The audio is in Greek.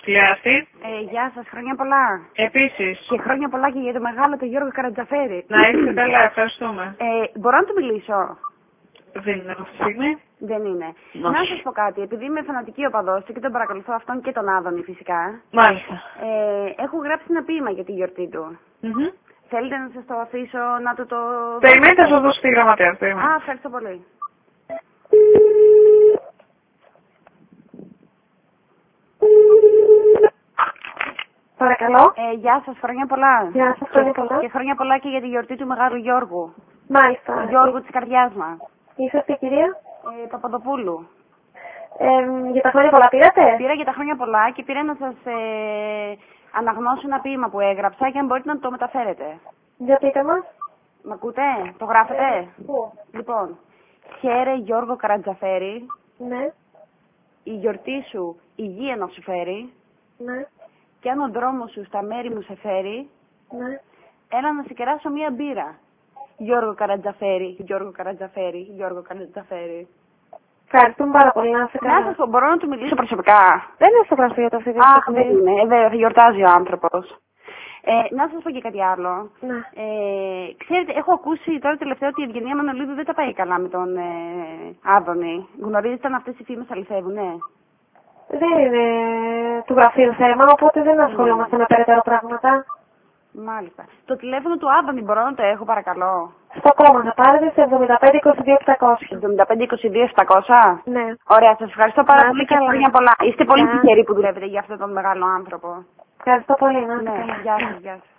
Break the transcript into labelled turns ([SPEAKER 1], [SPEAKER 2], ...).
[SPEAKER 1] Τηλεάστη.
[SPEAKER 2] Γεια σας, χρόνια πολλά.
[SPEAKER 1] Επίσης.
[SPEAKER 2] Και χρόνια πολλά και για το μεγάλο τον Γιώργο Καρατζαφέρη.
[SPEAKER 1] Να είστε καλά, ευχαριστούμε.
[SPEAKER 2] Μπορώ να του μιλήσω?
[SPEAKER 1] Δεν είναι αυτή τη στιγμή.
[SPEAKER 2] Δεν είναι.
[SPEAKER 1] Όχι.
[SPEAKER 2] Να σας πω κάτι, επειδή είμαι φανατική οπαδός και τον παρακολουθώ αυτόν και τον Άδωνη φυσικά.
[SPEAKER 1] Μάλιστα.
[SPEAKER 2] Έχω γράψει ένα ποίημα για τη γιορτή του. Θέλετε να σας το αφήσω να το...
[SPEAKER 1] Περιμένετε, θα σας δώσω τη γραμματέα.
[SPEAKER 2] Α, ευχαριστώ πολύ.
[SPEAKER 3] Παρακαλώ.
[SPEAKER 2] Γεια σας, χρόνια πολλά.
[SPEAKER 3] Γεια σας, χρόνια πολλά.
[SPEAKER 2] Και χρόνια πολλά και για τη γιορτή του μεγάλου Γιώργου.
[SPEAKER 3] Μάλιστα.
[SPEAKER 2] Του Γιώργου της καρδιάς μας.
[SPEAKER 3] Είσαστε κυρία?
[SPEAKER 2] Παπαδοπούλου.
[SPEAKER 3] Για τα χρόνια πολλά πήρατε?
[SPEAKER 2] Πήρα για τα χρόνια πολλά και πήρα να σας αναγνώσω ένα ποίημα που έγραψα και αν μπορείτε να το μεταφέρετε.
[SPEAKER 3] Για πείτε μας.
[SPEAKER 2] Μ' ακούτε? Το γράφετε?
[SPEAKER 3] Πού?
[SPEAKER 2] Λοιπόν, χαίρε Γιώργο Καρατζαφέρη,
[SPEAKER 3] Ναι.
[SPEAKER 2] η γιορτή σου υγεία να σου φέρει
[SPEAKER 3] Ναι.
[SPEAKER 2] και αν ο δρόμος σου στα μέρη μου σε φέρει,
[SPEAKER 3] Ναι.
[SPEAKER 2] έλα να σε κεράσω μία μπύρα. Γιώργο Καρατζαφέρη, Γιώργο Καρατζαφέρη, Γιώργο Καρατζαφέρη.
[SPEAKER 3] Ευχαριστούμε πάρα πολύ, να είστε καλά.
[SPEAKER 2] Να σας πω, μπορώ να του μιλήσω προσωπικά?
[SPEAKER 3] Δεν είναι στο γραφείο το αυτή τη
[SPEAKER 2] Αχ,
[SPEAKER 3] στιγμή.
[SPEAKER 2] δεν είναι. Βέβαια, θα γιορτάζει ο άνθρωπος. Να σας πω και κάτι άλλο.
[SPEAKER 3] Ναι.
[SPEAKER 2] Ξέρετε, έχω ακούσει τώρα τελευταία ότι η Ευγενία Μανολίδου δεν τα πάει καλά με τον Άδωνη. Γνωρίζετε αν αυτές οι φήμες αληθεύουνε?
[SPEAKER 3] Δεν είναι του γραφείου θέμα, οπότε δεν ασχολούμαστε με περαιτέρω πράγματα.
[SPEAKER 2] Μάλιστα. Το τηλέφωνο του Άδωνη μπορώ να το έχω, παρακαλώ?
[SPEAKER 3] Στο κόμμα θα πάρετε σε 75-22-700.
[SPEAKER 2] 75-22-700?
[SPEAKER 3] Ναι.
[SPEAKER 2] Ωραία, σας ευχαριστώ πάρα πολύ και
[SPEAKER 3] καλά.
[SPEAKER 2] χρόνια πολλά. Είστε πολύ
[SPEAKER 3] Γεια.
[SPEAKER 2] τυχεροί που δουλεύετε για αυτόν τον μεγάλο άνθρωπο.
[SPEAKER 3] Ευχαριστώ πολύ, να είστε
[SPEAKER 2] Ναι,
[SPEAKER 3] καλά.
[SPEAKER 2] γεια σας, γεια σας.